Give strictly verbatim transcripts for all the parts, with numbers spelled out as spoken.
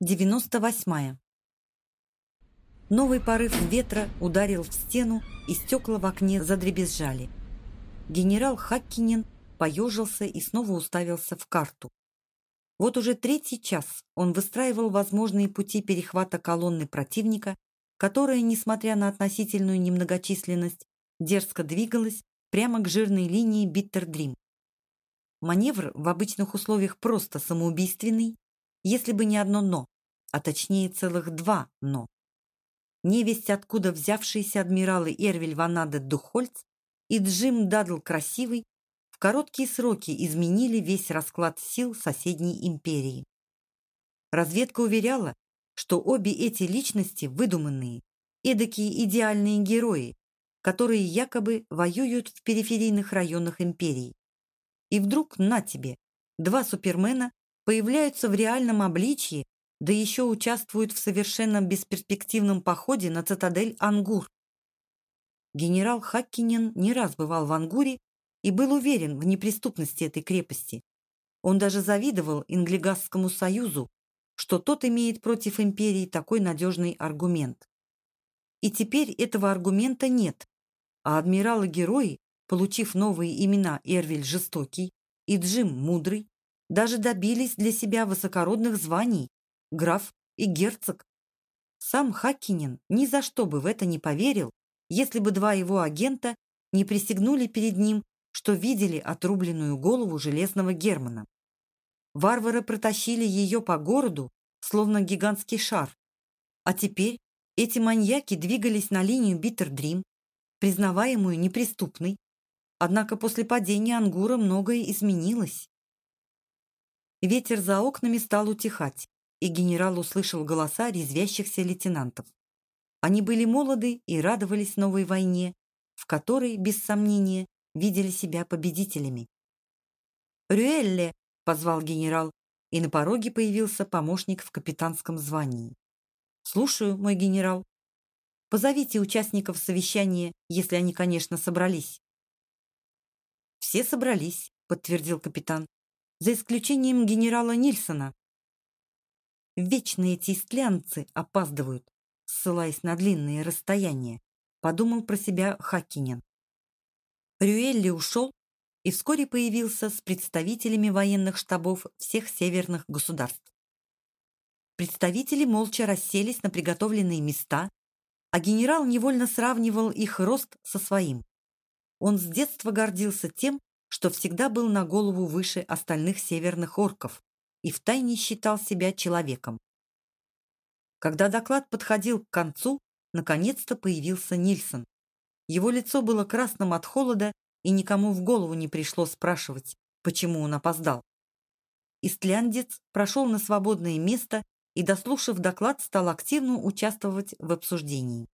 девяносто восьмая. Новый порыв ветра ударил в стену, и стекла в окне задребезжали. Генерал Хаккинен поежился и снова уставился в карту. Вот уже третий час он выстраивал возможные пути перехвата колонны противника, которая, несмотря на относительную немногочисленность, дерзко двигалась прямо к жирной линии Биттердрим. Маневр в обычных условиях просто самоубийственный, если бы не одно «но», а точнее целых два «но». Невесть, откуда взявшиеся адмиралы Эрвиль Ванаде Духольц и Джим Дадл Красивый в короткие сроки изменили весь расклад сил соседней империи. Разведка уверяла, что обе эти личности выдуманные, эдакие идеальные герои, которые якобы воюют в периферийных районах империи. И вдруг, на тебе, два супермена появляются в реальном обличье, да еще участвуют в совершенно бесперспективном походе на цитадель Ангур. Генерал Хаккинен не раз бывал в Ангуре и был уверен в неприступности этой крепости. Он даже завидовал Инглигасскому союзу, что тот имеет против империи такой надежный аргумент. И теперь этого аргумента нет, а адмиралы-герои, получив новые имена Эрвиль Жестокий и Джим Мудрый, даже добились для себя высокородных званий граф и герцог. Сам Хаккинен ни за что бы в это не поверил, если бы два его агента не присягнули перед ним, что видели отрубленную голову Железного Германа. Варвары протащили ее по городу, словно гигантский шар. А теперь эти маньяки двигались на линию Биттердрим, признаваемую неприступной. Однако после падения Ангура многое изменилось. Ветер за окнами стал утихать, и генерал услышал голоса резвящихся лейтенантов. Они были молоды и радовались новой войне, в которой, без сомнения, видели себя победителями. «Рюэлле!» — позвал генерал, и на пороге появился помощник в капитанском звании. «Слушаю, мой генерал. Позовите участников совещания, если они, конечно, собрались». «Все собрались», — подтвердил капитан, «за исключением генерала Нильсона». «Вечно эти истлянцы опаздывают, ссылаясь на длинные расстояния», — подумал про себя Хаккинен. Рюэлли ушел и вскоре появился с представителями военных штабов всех северных государств. Представители молча расселись на приготовленные места, а генерал невольно сравнивал их рост со своим. Он с детства гордился тем, что всегда был на голову выше остальных северных орков и втайне считал себя человеком. Когда доклад подходил к концу, наконец-то появился Нильсон. Его лицо было красным от холода, и никому в голову не пришло спрашивать, почему он опоздал. Истляндец прошел на свободное место и, дослушав доклад, стал активно участвовать в обсуждении.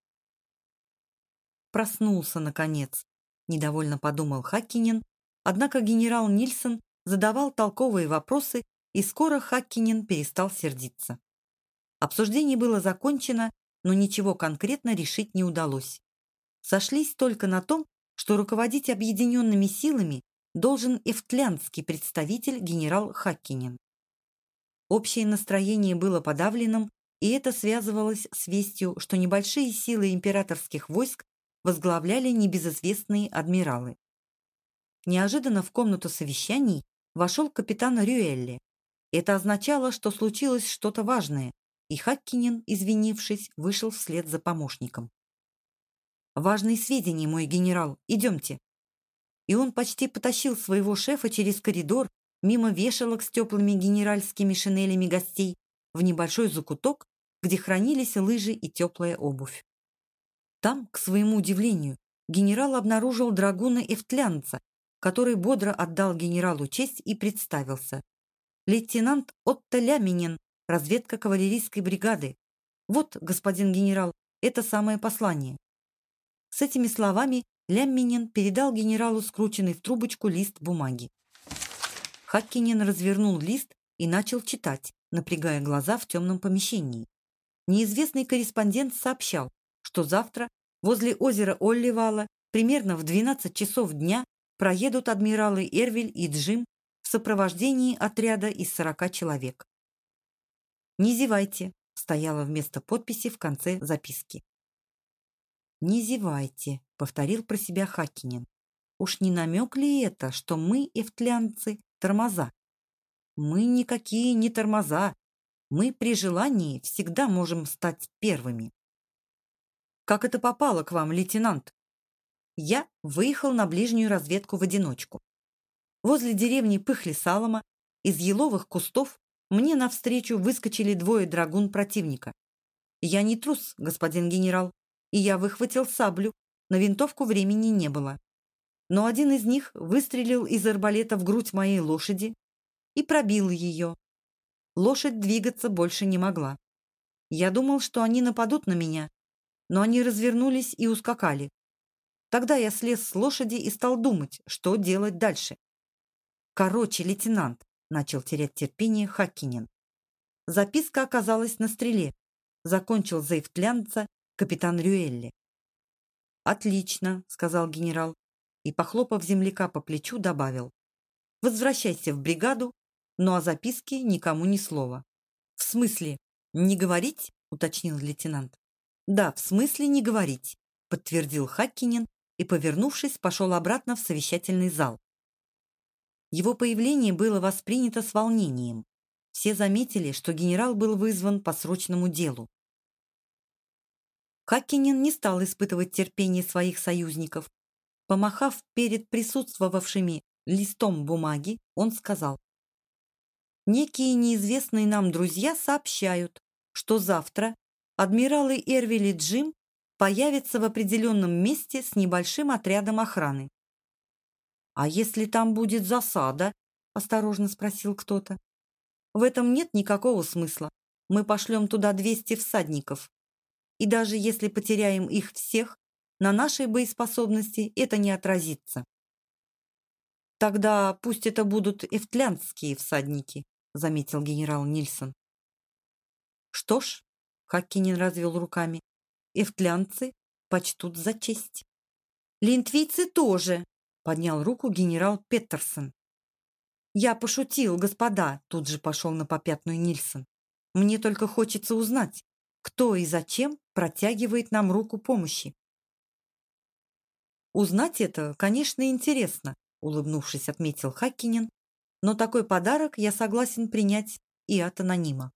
«Проснулся, наконец», — недовольно подумал Хаккинен, однако генерал Нильсон задавал толковые вопросы, и скоро Хаккинен перестал сердиться. Обсуждение было закончено, но ничего конкретно решить не удалось. Сошлись только на том, что руководить объединенными силами должен эфтлянский представитель генерал Хаккинен. Общее настроение было подавленным, и это связывалось с вестью, что небольшие силы императорских войск возглавляли небезызвестные адмиралы. Неожиданно в комнату совещаний вошел капитан Рюэлле. Это означало, что случилось что-то важное, и Хаккинен, извинившись, вышел вслед за помощником. «Важные сведения, мой генерал, идемте». И он почти потащил своего шефа через коридор, мимо вешалок с теплыми генеральскими шинелями гостей, в небольшой закуток, где хранились лыжи и теплая обувь. Там, к своему удивлению, генерал обнаружил драгуна-эфтлянца, который бодро отдал генералу честь и представился. «Лейтенант Отто Ляминен, разведка кавалерийской бригады. Вот, господин генерал, это самое послание». С этими словами Ляминен передал генералу скрученный в трубочку лист бумаги. Хаккинен развернул лист и начал читать, напрягая глаза в темном помещении. Неизвестный корреспондент сообщал, что завтра возле озера Олливала примерно в двенадцать часов дня проедут адмиралы Эрвиль и Джим в сопровождении отряда из сорока человек. «Не зевайте», стояла вместо подписи в конце записки. «Не зевайте», — повторил про себя Хаккинен. «Уж не намек ли это, что мы, эфтлянцы, тормоза? Мы никакие не тормоза. Мы при желании всегда можем стать первыми». «Как это попало к вам, лейтенант?» Я выехал на ближнюю разведку в одиночку. Возле деревни Пыхли-Салома из еловых кустов мне навстречу выскочили двое драгун противника. Я не трус, господин генерал, и я выхватил саблю, на винтовку времени не было. Но один из них выстрелил из арбалета в грудь моей лошади и пробил ее. Лошадь двигаться больше не могла. Я думал, что они нападут на меня, но они развернулись и ускакали. Тогда я слез с лошади и стал думать, что делать дальше. «Короче, лейтенант», — начал терять терпение Хаккинен. Записка оказалась на стреле. Закончил за эфтлянца капитан Рюэлли. «Отлично», — сказал генерал и, похлопав земляка по плечу, добавил. «Возвращайся в бригаду, но о записке никому ни слова». «В смысле, не говорить?» — уточнил лейтенант. «Да, в смысле не говорить», — подтвердил Хаккинен и, повернувшись, пошел обратно в совещательный зал. Его появление было воспринято с волнением. Все заметили, что генерал был вызван по срочному делу. Хаккинен не стал испытывать терпение своих союзников. Помахав перед присутствовавшими листом бумаги, он сказал: «Некие неизвестные нам друзья сообщают, что завтра адмиралы Эрвиль и Джим появятся в определенном месте с небольшим отрядом охраны». «А если там будет засада?» – осторожно спросил кто-то. «В этом нет никакого смысла. Мы пошлем туда двести всадников. И даже если потеряем их всех, на нашей боеспособности это не отразится». «Тогда пусть это будут эфтлянские всадники», – заметил генерал Нильсон. «Что ж», – Хаккинен развел руками, – «эфтлянцы почтут за честь». «Линтвийцы тоже», – поднял руку генерал Петерсон. «Я пошутил, господа», – тут же пошел на попятную Нильсон. «Мне только хочется узнать, кто и зачем протягивает нам руку помощи». «Узнать это, конечно, интересно», – улыбнувшись, отметил Хаккинен, «но такой подарок я согласен принять и от анонима».